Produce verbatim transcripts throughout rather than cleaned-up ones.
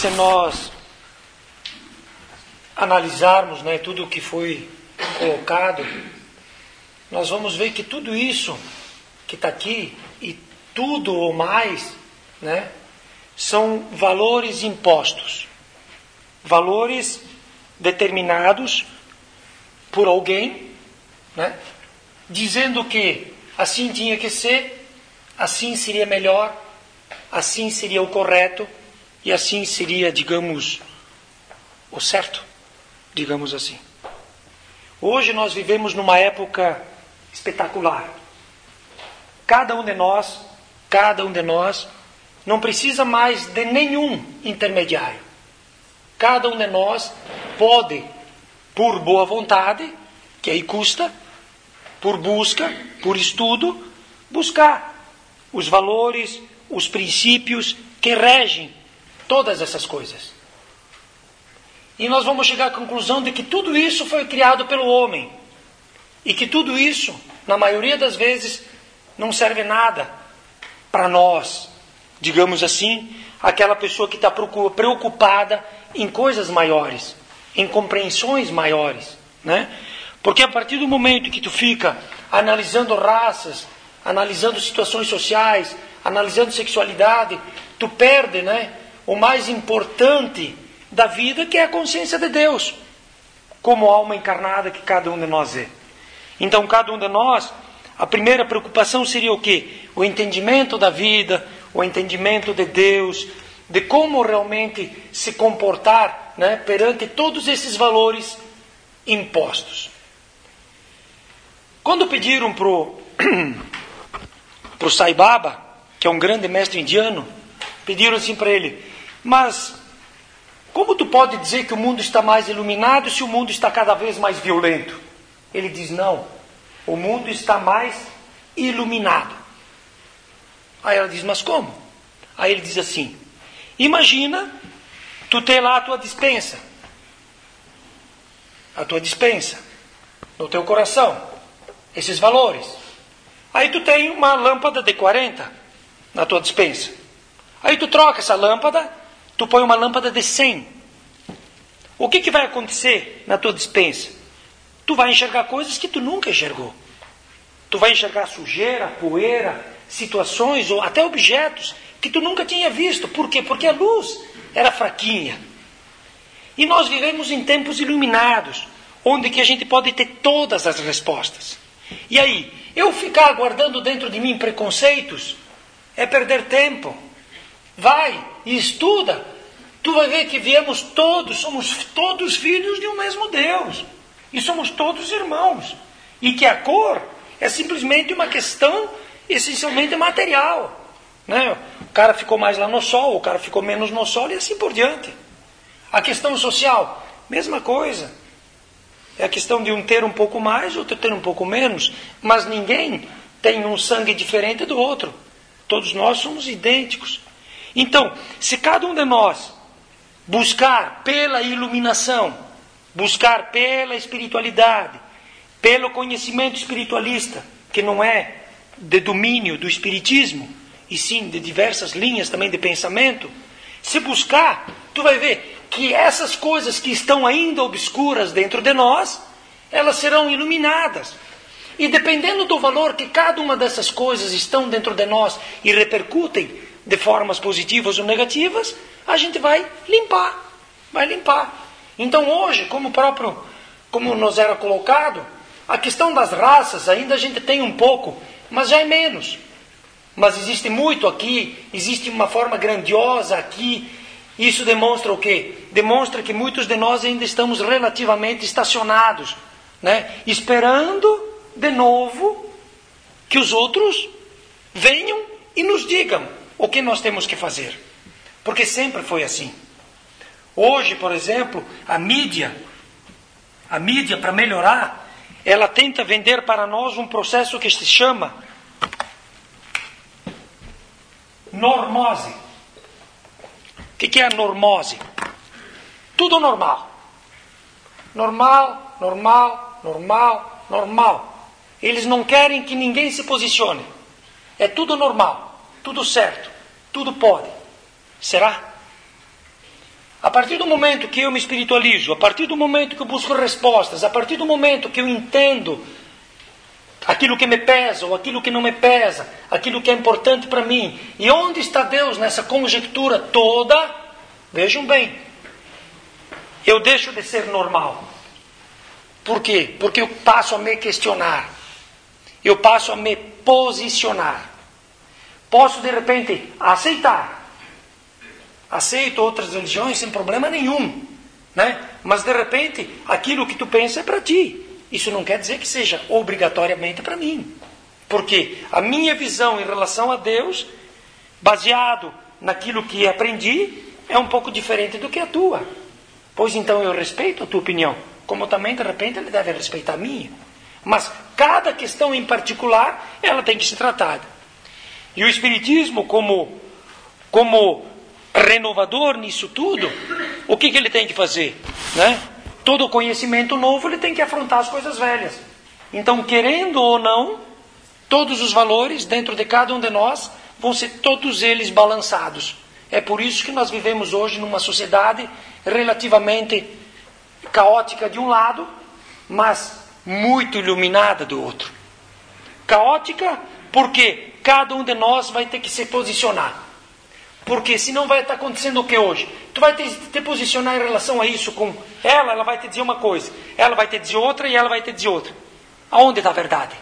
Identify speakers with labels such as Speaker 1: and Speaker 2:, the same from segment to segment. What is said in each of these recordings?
Speaker 1: se nós analisarmos, né, tudo o que foi colocado, nós vamos ver que tudo isso que está aqui, e tudo ou mais, né, são valores impostos. Valores determinados por alguém, né, dizendo que assim tinha que ser, assim seria melhor, assim seria o correto, e assim seria, digamos, o certo, digamos assim. Hoje nós vivemos numa época espetacular. Cada um de nós, cada um de nós, não precisa mais de nenhum intermediário. Cada um de nós pode, por boa vontade, que aí custa, por busca, por estudo, buscar os valores, os princípios que regem todas essas coisas. E nós vamos chegar à conclusão de que tudo isso foi criado pelo homem. E que tudo isso, na maioria das vezes, não serve nada para nós. Digamos assim, aquela pessoa que está preocupada em coisas maiores, em compreensões maiores, né? Porque a partir do momento que tu fica analisando raças, analisando situações sociais, analisando sexualidade, tu perde, né, o mais importante da vida, que é a consciência de Deus, como alma encarnada que cada um de nós é. Então, cada um de nós, a primeira preocupação seria o quê? O entendimento da vida, o entendimento de Deus, de como realmente se comportar, né, perante todos esses valores impostos. Quando pediram para o Sai Baba, que é um grande mestre indiano, pediram assim para ele: mas como tu pode dizer que o mundo está mais iluminado se o mundo está cada vez mais violento? Ele diz: não, o mundo está mais iluminado. Aí ela diz: mas como? Aí ele diz assim: imagina tu ter lá a tua dispensa, a tua dispensa no teu coração, esses valores. Aí tu tem uma lâmpada de quarenta na tua dispensa. Aí tu troca essa lâmpada, tu põe uma lâmpada de cem. O que, que vai acontecer na tua dispensa? Tu vai enxergar coisas que tu nunca enxergou. Tu vai enxergar sujeira, poeira, situações ou até objetos que tu nunca tinha visto. Por quê? Porque a luz era fraquinha. E nós vivemos em tempos iluminados, onde que a gente pode ter todas as respostas. E aí, eu ficar guardando dentro de mim preconceitos é perder tempo. Vai e estuda. Tu vai ver que viemos todos, somos todos filhos de um mesmo Deus. E somos todos irmãos. E que a cor é simplesmente uma questão essencialmente material. Né? O cara ficou mais lá no sol, o cara ficou menos no sol e assim por diante. A questão social, mesma coisa. É a questão de um ter um pouco mais, outro ter um pouco menos. Mas ninguém tem um sangue diferente do outro. Todos nós somos idênticos. Então, se cada um de nós buscar pela iluminação, buscar pela espiritualidade, pelo conhecimento espiritualista, que não é de domínio do espiritismo, e sim de diversas linhas também de pensamento, se buscar, tu vai ver que essas coisas que estão ainda obscuras dentro de nós, elas serão iluminadas. E dependendo do valor que cada uma dessas coisas estão dentro de nós e repercutem de formas positivas ou negativas, a gente vai limpar, vai limpar. Então hoje, como próprio, como nos era colocado, a questão das raças ainda a gente tem um pouco, mas já é menos. Mas existe muito aqui, existe uma forma grandiosa aqui. Isso demonstra o quê? Demonstra que muitos de nós ainda estamos relativamente estacionados, né? Esperando de novo que os outros venham e nos digam o que nós temos que fazer. Porque sempre foi assim. Hoje, por exemplo, a mídia, a mídia para melhorar, ela tenta vender para nós um processo que se chama normose. O que, que é a normose? Tudo normal. Normal, normal, normal, normal. Eles não querem que ninguém se posicione. É tudo normal, tudo certo, tudo pode. Será? A partir do momento que eu me espiritualizo, a partir do momento que eu busco respostas, a partir do momento que eu entendo aquilo que me pesa ou aquilo que não me pesa, aquilo que é importante para mim, e onde está Deus nessa conjectura toda, vejam bem, eu deixo de ser normal. Por quê? Porque eu passo a me questionar, eu passo a me posicionar. Posso de repente aceitar, aceito outras religiões sem problema nenhum, né? Mas de repente aquilo que tu pensa é para ti. Isso não quer dizer que seja obrigatoriamente para mim. Porque a minha visão em relação a Deus, baseado naquilo que aprendi, é um pouco diferente do que a tua. Pois então eu respeito a tua opinião, como também de repente ele deve respeitar a minha. Mas cada questão em particular, ela tem que ser tratada. E o Espiritismo, como, como renovador nisso tudo, o que, que ele tem que fazer? Né? Todo conhecimento novo, ele tem que afrontar as coisas velhas. Então, querendo ou não, todos os valores dentro de cada um de nós vão ser todos eles balançados. É por isso que nós vivemos hoje numa sociedade relativamente caótica de um lado, mas muito iluminada do outro. Caótica porque cada um de nós vai ter que se posicionar. Porque senão vai estar acontecendo o que hoje? Tu vai ter que te posicionar em relação a isso com ela, ela vai te dizer uma coisa, ela vai te dizer outra e ela vai te dizer outra. Aonde está a verdade?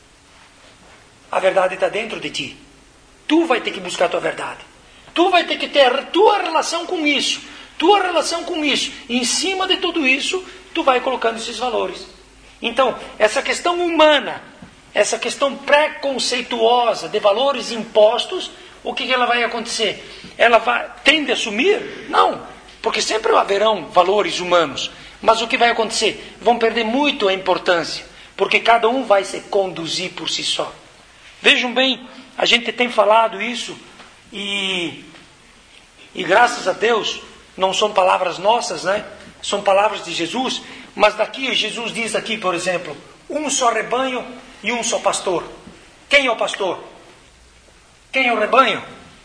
Speaker 1: A verdade está dentro de ti. Tu vai ter que buscar a tua verdade. Tu vai ter que ter a tua relação com isso. Tua relação com isso. E em cima de tudo isso, tu vai colocando esses valores. Então, essa questão humana, essa questão preconceituosa de valores impostos, o que, que ela vai acontecer? Ela vai, tende a sumir? Não, porque sempre haverão valores humanos. Mas o que vai acontecer? Vão perder muito a importância, porque cada um vai se conduzir por si só. Vejam bem, a gente tem falado isso e, e graças a Deus, não são palavras nossas, né? São palavras de Jesus, mas daqui Jesus diz aqui, por exemplo, um só rebanho e um só pastor. Quem é o pastor? Quem é o rebanho?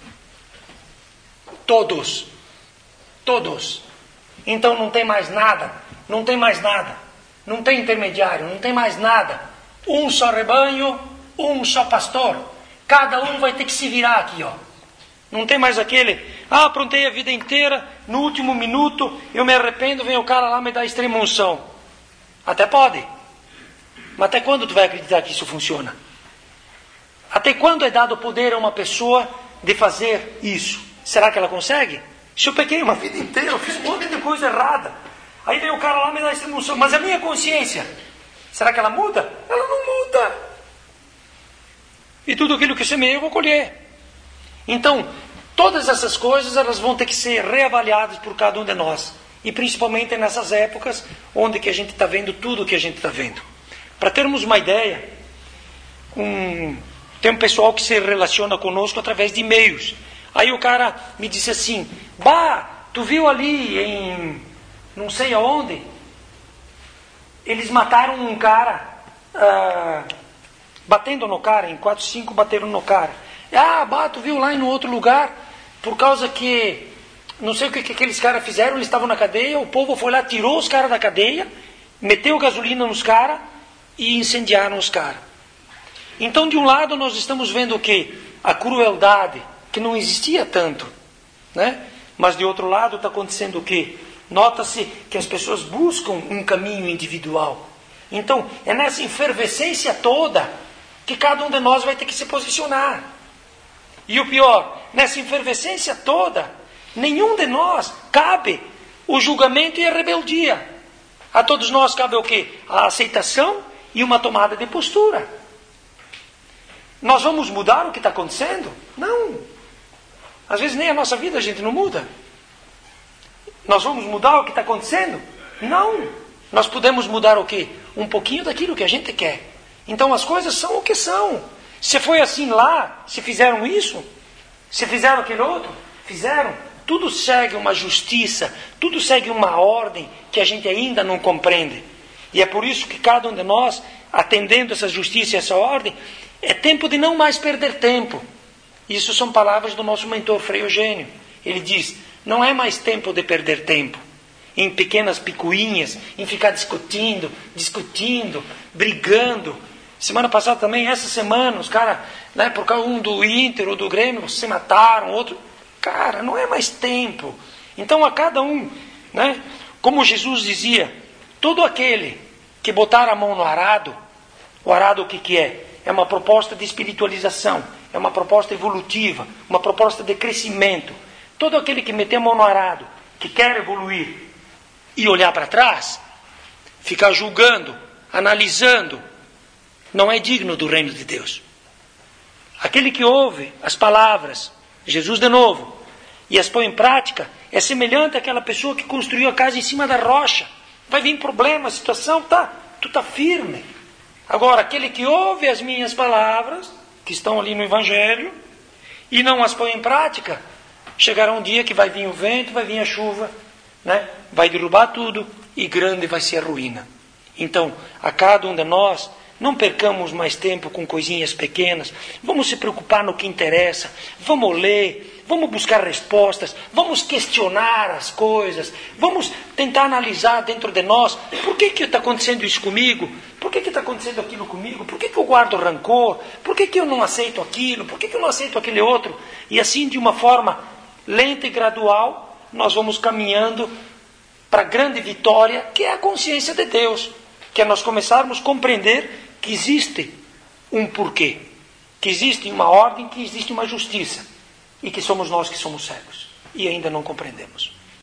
Speaker 1: Todos. Todos. Então não tem mais nada. Não tem mais nada. Não tem intermediário. Não tem mais nada. Um só rebanho, um só pastor. Cada um vai ter que se virar aqui, ó. Não tem mais aquele, ah, aprontei a vida inteira, no último minuto, eu me arrependo, vem o cara lá me dar extrema unção. Até pode. Mas até quando tu vai acreditar que isso funciona? Até quando é dado poder a uma pessoa de fazer isso? Será que ela consegue? Se eu pequei uma vida inteira, eu fiz um monte de coisa errada. Aí vem o cara lá me dar extrema unção. Mas a minha consciência, será que ela muda? Ela não muda. E tudo aquilo que eu semeei eu vou colher. Então, todas essas coisas elas vão ter que ser reavaliadas por cada um de nós. E principalmente nessas épocas onde que a gente está vendo tudo o que a gente está vendo. Para termos uma ideia, um, tem um pessoal que se relaciona conosco através de e-mails. Aí o cara me disse assim, bah, tu viu ali em não sei aonde? Eles mataram um cara, ah, batendo no cara, em quatro, cinco bateram no cara. Ah, bah, tu viu lá em outro lugar, por causa que, não sei o que, que aqueles caras fizeram, eles estavam na cadeia, o povo foi lá, tirou os caras da cadeia, meteu gasolina nos caras e incendiaram os caras. Então, de um lado, nós estamos vendo o quê? A crueldade, que não existia tanto, né? Mas de outro lado está acontecendo o quê? Nota-se que as pessoas buscam um caminho individual. Então, é nessa efervescência toda que cada um de nós vai ter que se posicionar. E o pior, nessa efervescência toda, nenhum de nós cabe o julgamento e a rebeldia. A todos nós cabe o quê? A aceitação e uma tomada de postura. Nós vamos mudar o que está acontecendo? Não. Às vezes nem a nossa vida a gente não muda. Nós vamos mudar o que está acontecendo? Não. Nós podemos mudar o quê? Um pouquinho daquilo que a gente quer. Então as coisas são o que são. Se foi assim lá, se fizeram isso, se fizeram aquele outro, fizeram. Tudo segue uma justiça, tudo segue uma ordem que a gente ainda não compreende. E é por isso que cada um de nós, atendendo essa justiça e essa ordem, é tempo de não mais perder tempo. Isso são palavras do nosso mentor Frei Eugênio. Ele diz, Não é mais tempo de perder tempo em pequenas picuinhas, em ficar discutindo, discutindo, brigando. Semana passada também, essa semana, os caras, né, por causa um do Inter ou do Grêmio, se mataram, outro... Cara, não é mais tempo. Então a cada um, né, como Jesus dizia, todo aquele que botar a mão no arado, o arado o que, que é? É uma proposta de espiritualização, é uma proposta evolutiva, uma proposta de crescimento. Todo aquele que meter a mão no arado, que quer evoluir e olhar para trás, ficar julgando, analisando, não é digno do reino de Deus. Aquele que ouve as palavras, Jesus de novo, e as põe em prática, é semelhante àquela pessoa que construiu a casa em cima da rocha. Vai vir problema, a situação, tá, tu está firme. Agora, aquele que ouve as minhas palavras, que estão ali no Evangelho, e não as põe em prática, chegará um dia que vai vir o vento, vai vir a chuva, né? Vai derrubar tudo e grande vai ser a ruína. Então, a cada um de nós, não percamos mais tempo com coisinhas pequenas, vamos se preocupar no que interessa, vamos ler, vamos buscar respostas, vamos questionar as coisas, vamos tentar analisar dentro de nós, por que que está acontecendo isso comigo? Por que que está acontecendo aquilo comigo? Por que que eu guardo rancor? Por que que eu não aceito aquilo? Por que que eu não aceito aquele outro? E assim, de uma forma lenta e gradual, nós vamos caminhando para a grande vitória, que é a consciência de Deus, que é nós começarmos a compreender que existe um porquê, que existe uma ordem, que existe uma justiça, e que somos nós que somos cegos, e ainda não compreendemos.